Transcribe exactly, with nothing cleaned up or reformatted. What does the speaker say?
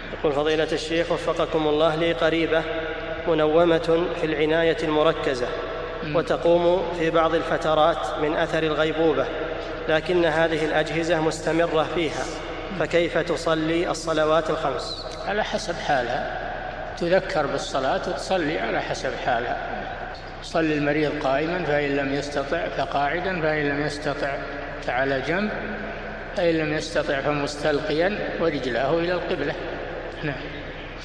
يقول فضيلة الشيخ وفقكم الله، لي قريبة منومة في العناية المركزة وتقوم في بعض الفترات من أثر الغيبوبة، لكن هذه الأجهزة مستمرة فيها، فكيف تصلي الصلوات الخمس؟ على حسب حالها، تذكر بالصلاة وتصلي على حسب حالها. صلي المريض قائما فإن لم يستطع فقاعدا، فإن لم يستطع فعلى جنب، فإن لم يستطع فمستلقيا ورجلاه إلى القبلة. نعم.